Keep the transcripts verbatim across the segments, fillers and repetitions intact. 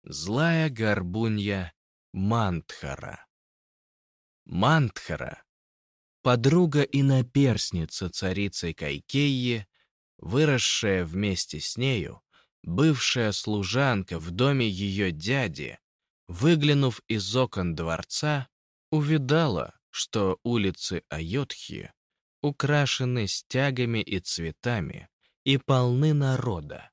Злая горбунья Мантхара. Мантхара, подруга и наперсница царицы Кайкейи, выросшая вместе с нею, бывшая служанка в доме ее дяди, выглянув из окон дворца, увидала, что улицы Айодхи украшены стягами и цветами и полны народа.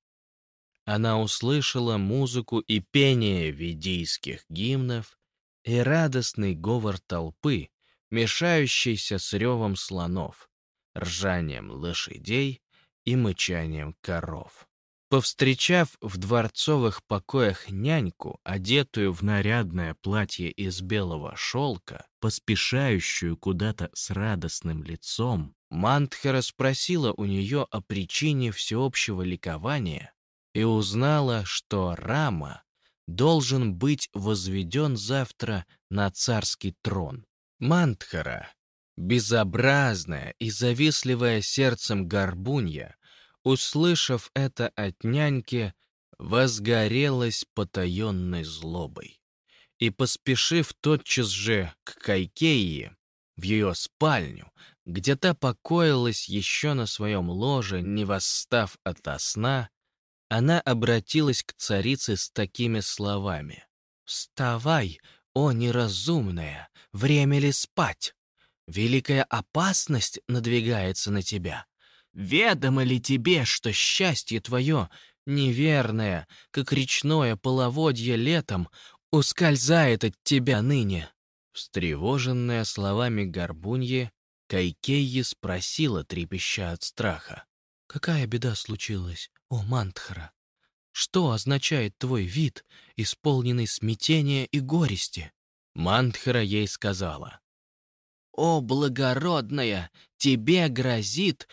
Она услышала музыку и пение ведийских гимнов и радостный говор толпы, мешающийся с ревом слонов, ржанием лошадей и мычанием коров. Повстречав в дворцовых покоях няньку, одетую в нарядное платье из белого шелка, поспешающую куда-то с радостным лицом, Мантхара спросила у нее о причине всеобщего ликования и узнала, что Рама должен быть возведен завтра на царский трон. Мантхара, безобразная и завистливая сердцем горбунья, услышав это от няньки, возгорелась потаенной злобой. И, поспешив тотчас же к Кайкейи, в ее спальню, где та покоилась еще на своем ложе, не восстав ото сна, она обратилась к царице с такими словами: «Вставай, о неразумная, время ли спать? Великая опасность надвигается на тебя. Ведомо ли тебе, что счастье твое, неверное, как речное половодье летом, ускользает от тебя ныне?» Встревоженная словами горбуньи, Кайкейи спросила, трепеща от страха: «Какая беда случилась, о Мантхара? Что означает твой вид, исполненный смятения и горести?» Мантхара ей сказала: «О, благородная, тебе грозит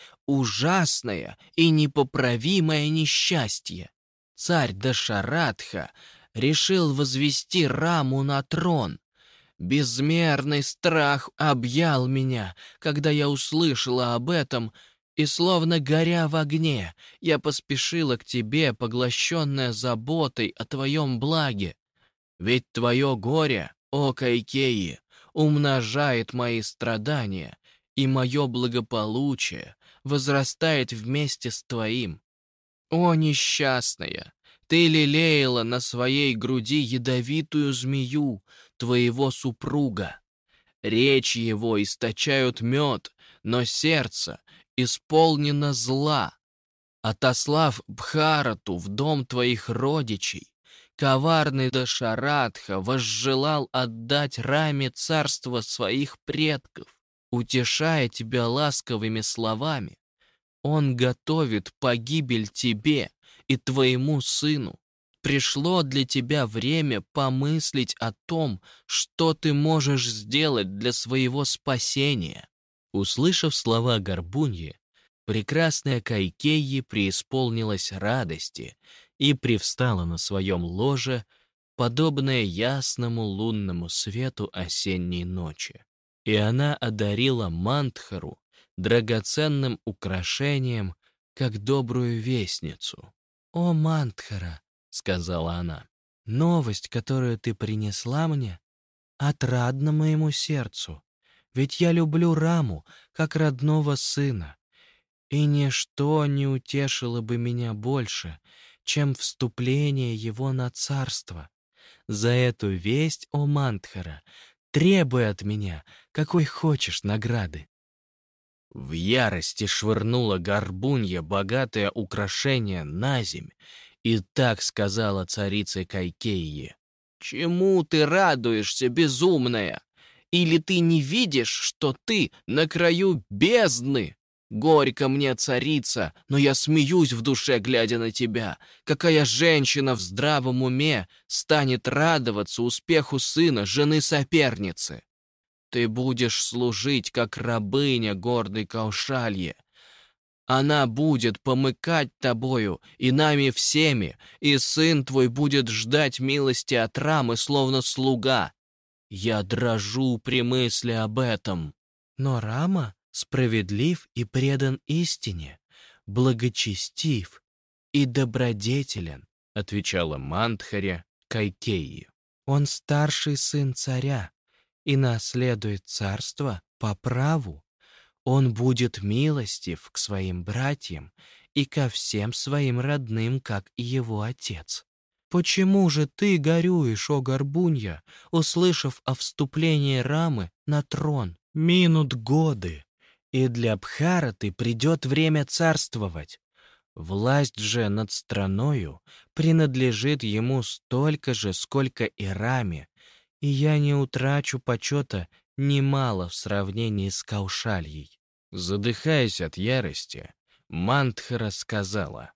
ужасное и непоправимое несчастье. Царь Дашаратха решил возвести Раму на трон. Безмерный страх объял меня, когда я услышала об этом, и, словно горя в огне, я поспешила к тебе, поглощенная заботой о твоем благе. Ведь твое горе, о Кайкеи, умножает мои страдания, и мое благополучие возрастает вместе с твоим. О, несчастная, ты лелеяла на своей груди ядовитую змею, твоего супруга. Речи его источают мед, но сердце исполнено зла. Отослав Бхарату в дом твоих родичей, коварный Дашаратха возжелал отдать Раме царство своих предков. Утешая тебя ласковыми словами, он готовит погибель тебе и твоему сыну. Пришло для тебя время помыслить о том, что ты можешь сделать для своего спасения». Услышав слова горбуньи, прекрасная Кайкейи преисполнилась радости и привстала на своем ложе, подобное ясному лунному свету осенней ночи. И она одарила Мантхару драгоценным украшением, как добрую вестницу. «О, Мантхара!» — сказала она, — «новость, которую ты принесла мне, отрадна моему сердцу, ведь я люблю Раму, как родного сына, и ничто не утешило бы меня больше, чем вступление его на царство. За эту весть, о Мантхара, требуй от меня, какой хочешь награды». В ярости швырнула горбунья богатое украшение на земь и так сказала царице Кайкейи: «Чему ты радуешься, безумная? Или ты не видишь, что ты на краю бездны? Горько мне, царица, но я смеюсь в душе, глядя на тебя. Какая женщина в здравом уме станет радоваться успеху сына, жены соперницы? Ты будешь служить, как рабыня гордой Каушалье. Она будет помыкать тобою и нами всеми, и сын твой будет ждать милости от Рамы, словно слуга. Я дрожу при мысли об этом». «Но Рама справедлив и предан истине, благочестив и добродетелен», — отвечала Мантхаре Кайкейи. «Он старший сын царя и наследует царство по праву. Он будет милостив к своим братьям и ко всем своим родным, как и его отец. Почему же ты горюешь, о Горбунья, услышав о вступлении Рамы на трон? Минут годы, и для Бхараты придет время царствовать. Власть же над страною принадлежит ему столько же, сколько и Раме, и я не утрачу почета немало в сравнении с Каушальей». Задыхаясь от ярости, Мантхара сказала: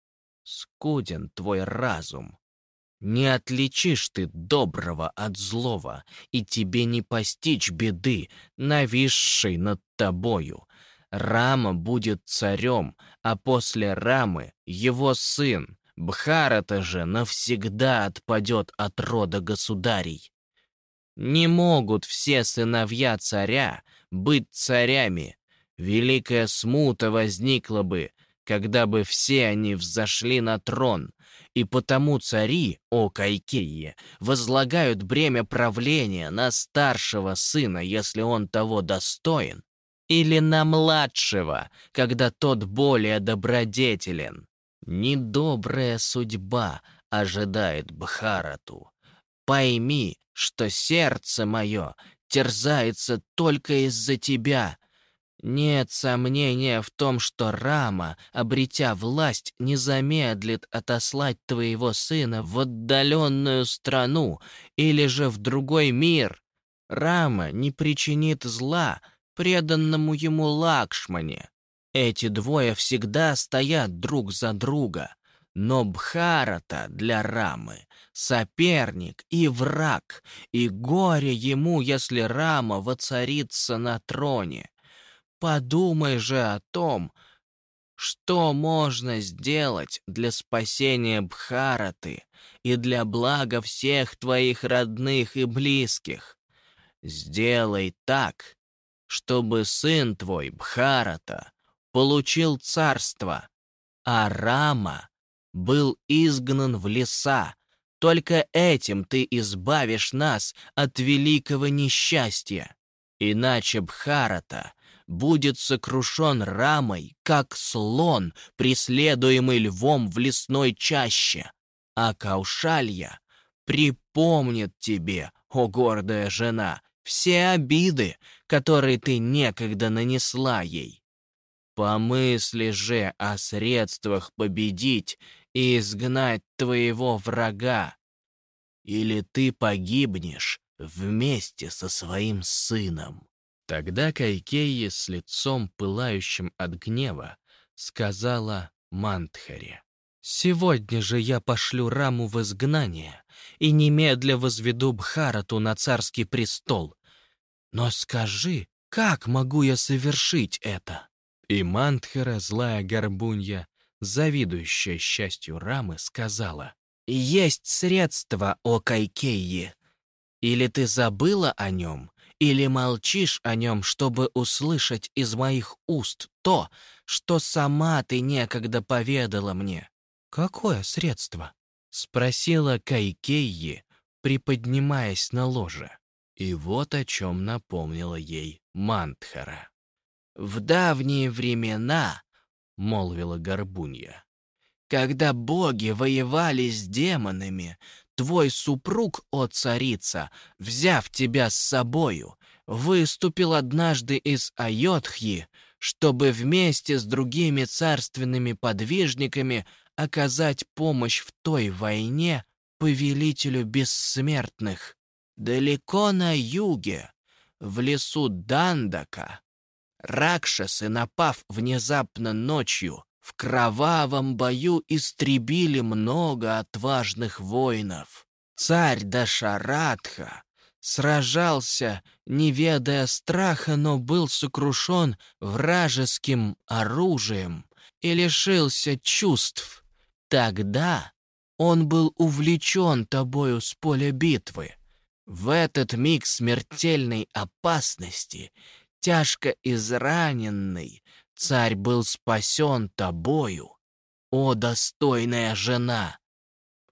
«Скуден твой разум. Не отличишь ты доброго от злого, и тебе не постичь беды, нависшей над тобою. Рама будет царем, а после Рамы его сын. Бхарата же навсегда отпадет от рода государей. Не могут все сыновья царя быть царями. Великая смута возникла бы, когда бы все они взошли на трон, и потому цари, о Кайкейи, возлагают бремя правления на старшего сына, если он того достоин, или на младшего, когда тот более добродетелен. Недобрая судьба ожидает Бхарату. Пойми, что сердце мое терзается только из-за тебя. Нет сомнения в том, что Рама, обретя власть, не замедлит отослать твоего сына в отдаленную страну или же в другой мир. Рама не причинит зла преданному ему Лакшмане. Эти двое всегда стоят друг за друга. Но Бхарата для Рамы — соперник и враг, и горе ему, если Рама воцарится на троне. Подумай же о том, что можно сделать для спасения Бхараты и для блага всех твоих родных и близких. Сделай так, чтобы сын твой, Бхарата, получил царство, а Рама был изгнан в леса. Только этим ты избавишь нас от великого несчастья. Иначе Бхарата будет сокрушен Рамой, как слон, преследуемый львом в лесной чаще. А Каушалья припомнит тебе, о гордая жена, все обиды, которые ты некогда нанесла ей. Помысли же о средствах победить и изгнать твоего врага, или ты погибнешь вместе со своим сыном». Тогда Кайкейи с лицом, пылающим от гнева, сказала Мантхаре: «Сегодня же я пошлю Раму в изгнание и немедля возведу Бхарату на царский престол. Но скажи, как могу я совершить это?» И Мантхара, злая горбунья, завидующая счастью Рамы, сказала: «Есть средство, о Кайкейи. Или ты забыла о нем, или молчишь о нем, чтобы услышать из моих уст то, что сама ты некогда поведала мне». «Какое средство?» — спросила Кайкейи, приподнимаясь на ложе. И вот о чем напомнила ей Мантхара. «В давние времена, — молвила горбунья, — когда боги воевали с демонами, твой супруг, о царица, взяв тебя с собою, выступил однажды из Айодхьи, чтобы вместе с другими царственными подвижниками оказать помощь в той войне повелителю бессмертных. Далеко на юге, в лесу Дандака, ракшасы, напав внезапно ночью, в кровавом бою истребили много отважных воинов. Царь Дашаратха сражался, не ведая страха, но был сокрушен вражеским оружием и лишился чувств. Тогда он был увлечен тобою с поля битвы. В этот миг смертельной опасности, тяжко израненный, царь был спасен тобою, о достойная жена.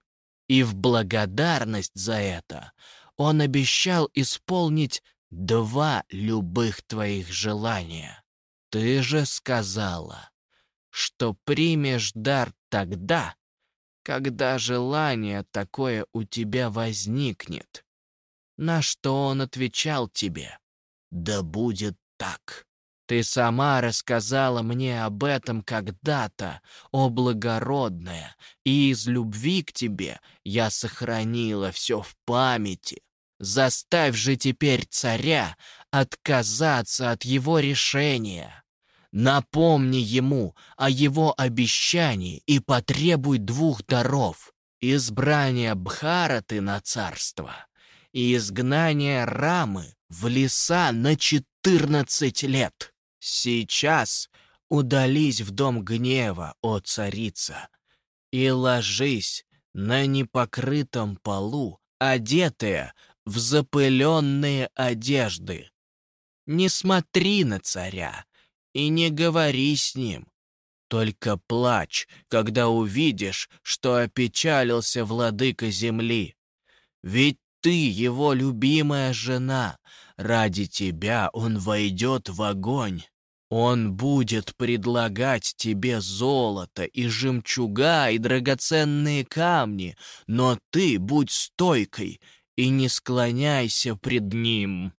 И в благодарность за это он обещал исполнить два любых твоих желания. Ты же сказала, что примешь дар тогда, когда желание такое у тебя возникнет. На что он отвечал тебе: «Да будет так». Ты сама рассказала мне об этом когда-то, о благородная, и из любви к тебе я сохранила все в памяти. Заставь же теперь царя отказаться от его решения. Напомни ему о его обещании и потребуй двух даров: избрание Бхараты на царство и изгнание Рамы в леса на четырнадцать лет. Сейчас удались в дом гнева, о царица, и ложись на непокрытом полу, одетая в запыленные одежды. Не смотри на царя и не говори с ним. Только плачь, когда увидишь, что опечалился владыка земли. Ведь ты его любимая жена. Ради тебя он войдет в огонь. Он будет предлагать тебе золото и жемчуга и драгоценные камни, но ты будь стойкой и не склоняйся пред ним.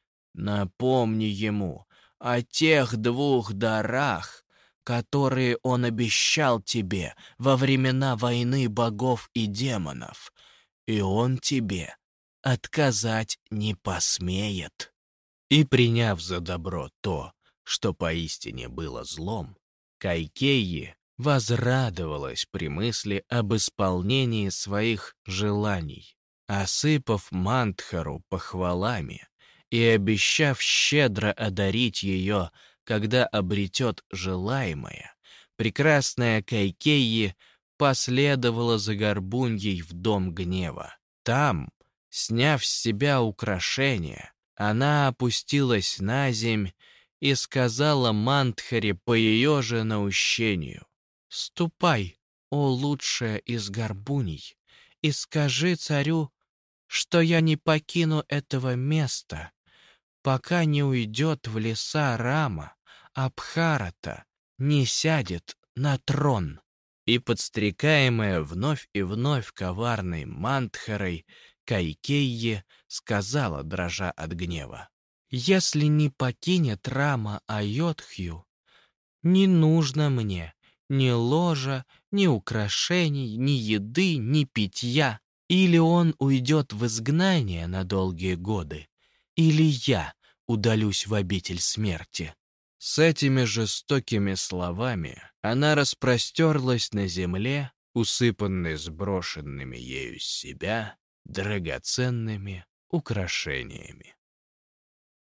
Напомни ему о тех двух дарах, которые он обещал тебе во времена войны богов и демонов, и он тебе отказать не посмеет. И приняв за добро то, что поистине было злом, Кайкейи возрадовалась при мысли об исполнении своих желаний, осыпав Мантхару похвалами и обещав щедро одарить ее, когда обретет желаемое. Прекрасная Кайкейи последовала за Горбуньей в дом гнева. Там, сняв с себя украшения, она опустилась на земь и сказала Мантхаре по ее же наущению: «Ступай, о лучшая из горбуней, и скажи царю, что я не покину этого места, пока не уйдет в леса Рама, а Бхарата не сядет на трон». И, подстрекаемая вновь и вновь коварной Мантхарой, Кайкейи сказала, дрожа от гнева: «Если не покинет Рама Айодхью, не нужно мне ни ложа, ни украшений, ни еды, ни питья. Или он уйдет в изгнание на долгие годы, или я удалюсь в обитель смерти». С этими жестокими словами она распростерлась на земле, усыпанной сброшенными ею с себя драгоценными украшениями.